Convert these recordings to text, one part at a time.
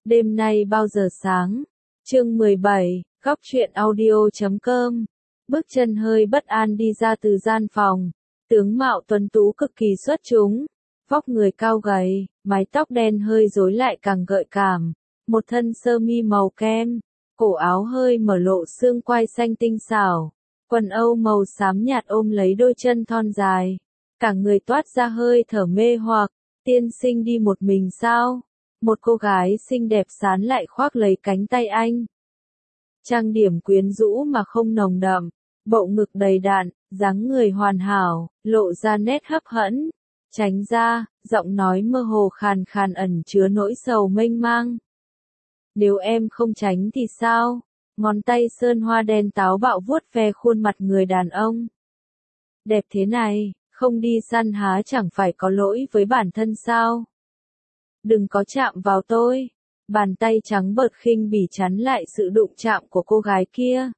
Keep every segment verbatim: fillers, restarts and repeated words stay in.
Đêm nay bao giờ sáng? Chương mười bảy, góc truyện audio chấm com. Bước chân hơi bất an đi ra từ gian phòng. Tướng mạo tuấn tú cực kỳ xuất chúng. Vóc người cao gầy, mái tóc đen hơi rối lại càng gợi cảm. Một thân sơ mi màu kem. Cổ áo hơi mở lộ xương quai xanh tinh xảo. Quần âu màu xám nhạt ôm lấy đôi chân thon dài. Cả người toát ra hơi thở mê hoặc. Tiên sinh đi một mình sao? Một cô gái xinh đẹp sán lại khoác lấy cánh tay anh. Trang điểm quyến rũ mà không nồng đậm, bộ ngực đầy đặn, dáng người hoàn hảo, lộ ra nét hấp dẫn. Tránh ra, giọng nói mơ hồ khàn khàn ẩn chứa nỗi sầu mênh mang. Nếu em không tránh thì sao? Ngón tay sơn hoa đen táo bạo vuốt ve khuôn mặt người đàn ông. Đẹp thế này, không đi săn há chẳng phải có lỗi với bản thân sao? Đừng có chạm vào tôi. Bàn tay trắng bợt khinh bỉ chắn lại sự đụng chạm của cô gái kia.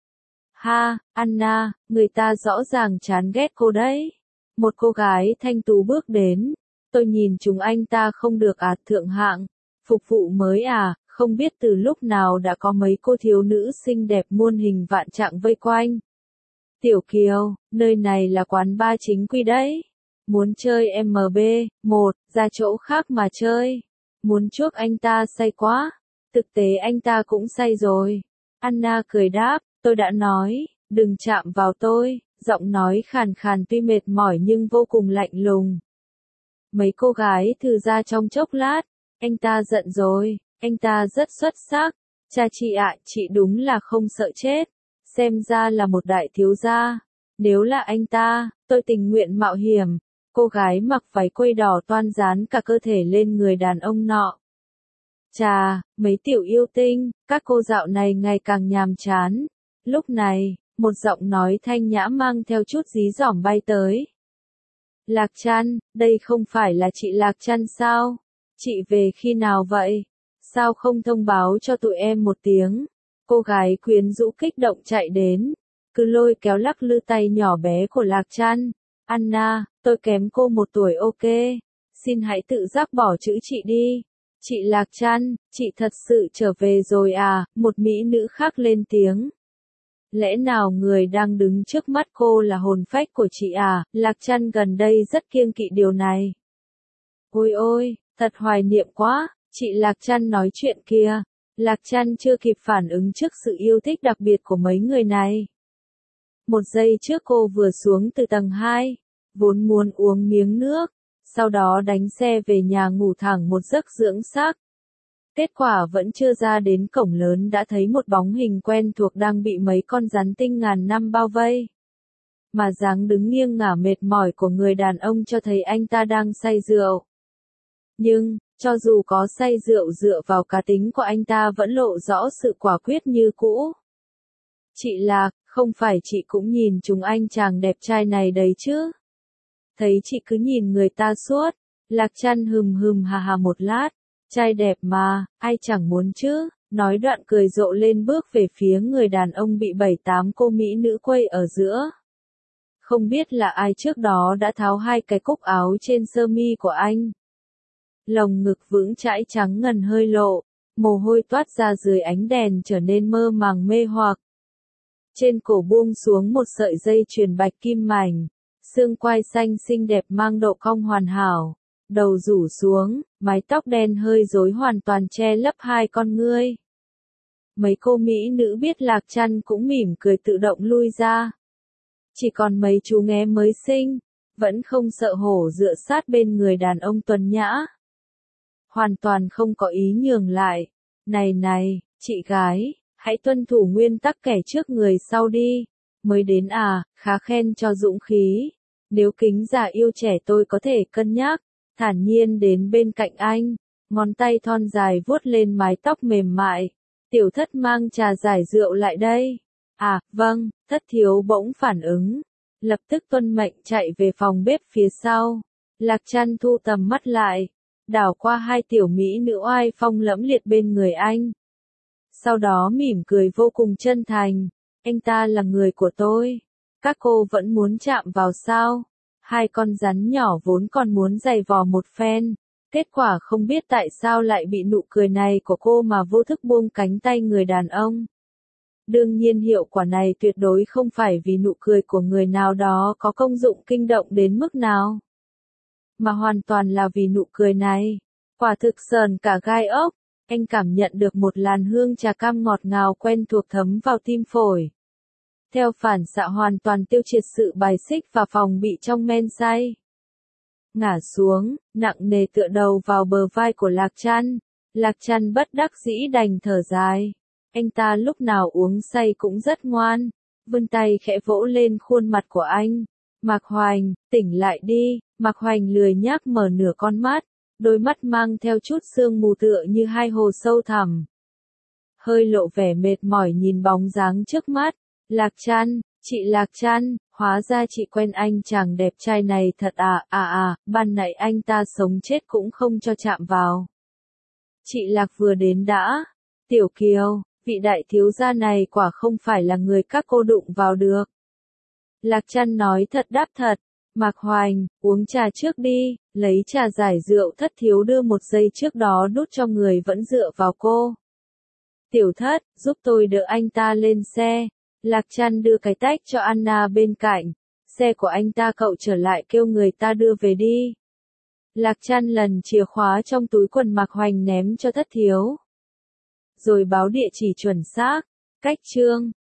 Ha, Anna, người ta rõ ràng chán ghét cô đấy. Một cô gái thanh tú bước đến. Tôi nhìn chúng anh ta không được à, thượng hạng. Phục vụ mới à, không biết từ lúc nào đã có mấy cô thiếu nữ xinh đẹp muôn hình vạn trạng vây quanh. Tiểu Kiều, nơi này là quán bar chính quy đấy. Muốn chơi em bê một, ra chỗ khác mà chơi. Muốn chuốc anh ta say quá. Thực tế anh ta cũng say rồi. Anna cười đáp, tôi đã nói, đừng chạm vào tôi. Giọng nói khàn khàn tuy mệt mỏi nhưng vô cùng lạnh lùng. Mấy cô gái thư ra trong chốc lát. Anh ta giận rồi, anh ta rất xuất sắc. Cha chị ạ, chị đúng là không sợ chết. Xem ra là một đại thiếu gia. Nếu là anh ta, tôi tình nguyện mạo hiểm. Cô gái mặc váy quây đỏ toan dán cả cơ thể lên người đàn ông nọ. Chà, mấy tiểu yêu tinh, các cô dạo này ngày càng nhàm chán. Lúc này, một giọng nói thanh nhã mang theo chút dí dỏm bay tới. Lạc Trăn, đây không phải là chị Lạc Trăn sao? Chị về khi nào vậy? Sao không thông báo cho tụi em một tiếng? Cô gái quyến rũ kích động chạy đến, cứ lôi kéo lắc lư tay nhỏ bé của Lạc Trăn. Anna, tôi kém cô một tuổi ok. Xin hãy tự giác bỏ chữ chị đi. Chị Lạc Trăn, chị thật sự trở về rồi à? Một mỹ nữ khác lên tiếng. Lẽ nào người đang đứng trước mắt cô là hồn phách của chị à? Lạc Trăn gần đây rất kiêng kỵ điều này. Ôi ôi, thật hoài niệm quá. Chị Lạc Trăn nói chuyện kia. Lạc Trăn chưa kịp phản ứng trước sự yêu thích đặc biệt của mấy người này. Một giây trước cô vừa xuống từ tầng hai, vốn muốn uống miếng nước, sau đó đánh xe về nhà ngủ thẳng một giấc dưỡng xác. Kết quả vẫn chưa ra đến cổng lớn đã thấy một bóng hình quen thuộc đang bị mấy con rắn tinh ngàn năm bao vây. Mà dáng đứng nghiêng ngả mệt mỏi của người đàn ông cho thấy anh ta đang say rượu. Nhưng, cho dù có say rượu dựa vào cá tính của anh ta vẫn lộ rõ sự quả quyết như cũ. Chị Lạc, không phải chị cũng nhìn chúng anh chàng đẹp trai này đấy chứ? Thấy chị cứ nhìn người ta suốt. Lạc Trăn hừm hừm hà hà một lát. Trai đẹp mà, ai chẳng muốn chứ? Nói đoạn cười rộ lên bước về phía người đàn ông bị bảy tám cô mỹ nữ quây ở giữa. Không biết là ai trước đó đã tháo hai cái cúc áo trên sơ mi của anh. Lồng ngực vững chãi trắng ngần hơi lộ, mồ hôi toát ra dưới ánh đèn trở nên mơ màng mê hoặc. Trên cổ buông xuống một sợi dây chuyền bạch kim mảnh, xương quai xanh xinh đẹp mang độ cong hoàn hảo, đầu rủ xuống, mái tóc đen hơi rối hoàn toàn che lấp hai con ngươi. Mấy cô mỹ nữ biết Lạc Trăn cũng mỉm cười tự động lui ra. Chỉ còn mấy chú nghé mới sinh, vẫn không sợ hổ dựa sát bên người đàn ông tuấn nhã. Hoàn toàn không có ý nhường lại. Này này, chị gái, hãy tuân thủ nguyên tắc kẻ trước người sau đi. Mới đến à, khá khen cho dũng khí. Nếu kính giả yêu trẻ tôi có thể cân nhắc. Thản nhiên đến bên cạnh anh. Ngón tay thon dài vuốt lên mái tóc mềm mại. Tiểu thất mang trà giải rượu lại đây. À, vâng, thất thiếu bỗng phản ứng. Lập tức tuân mệnh chạy về phòng bếp phía sau. Lạc Trăn thu tầm mắt lại. Đảo qua hai tiểu mỹ nữ oai phong lẫm liệt bên người anh. Sau đó mỉm cười vô cùng chân thành. Anh ta là người của tôi. Các cô vẫn muốn chạm vào sao? Hai con rắn nhỏ vốn còn muốn giày vò một phen. Kết quả không biết tại sao lại bị nụ cười này của cô mà vô thức buông cánh tay người đàn ông. Đương nhiên hiệu quả này tuyệt đối không phải vì nụ cười của người nào đó có công dụng kinh động đến mức nào, mà hoàn toàn là vì nụ cười này. Quả thực sờn cả gai ốc, anh cảm nhận được một làn hương trà cam ngọt ngào quen thuộc thấm vào tim phổi. Theo phản xạ hoàn toàn tiêu triệt sự bài xích và phòng bị trong men say. Ngả xuống, nặng nề tựa đầu vào bờ vai của Lạc Trăn. Lạc Trăn bất đắc dĩ đành thở dài. Anh ta lúc nào uống say cũng rất ngoan, vươn tay khẽ vỗ lên khuôn mặt của anh. Mạc Hoành, tỉnh lại đi. Mạc Hoành lười nhác mở nửa con mắt, đôi mắt mang theo chút sương mù tựa như hai hồ sâu thẳm. Hơi lộ vẻ mệt mỏi nhìn bóng dáng trước mắt. Lạc Trăn, chị Lạc Trăn, hóa ra chị quen anh chàng đẹp trai này thật à, à à, ban nãy anh ta sống chết cũng không cho chạm vào. Chị Lạc vừa đến đã. Tiểu Kiều, vị đại thiếu gia này quả không phải là người các cô đụng vào được. Lạc Trăn nói thật đáp thật. Mạc Hoành, uống trà trước đi, lấy trà giải rượu Thất thiếu đưa một giây trước đó đút cho người vẫn dựa vào cô. Tiểu Thất, giúp tôi đỡ anh ta lên xe. Lạc Trăn đưa cái tách cho Anna bên cạnh. Xe của anh ta cậu trở lại kêu người ta đưa về đi. Lạc Trăn lần chìa khóa trong túi quần Mạc Hoành ném cho Thất thiếu. Rồi báo địa chỉ chuẩn xác. Cách chương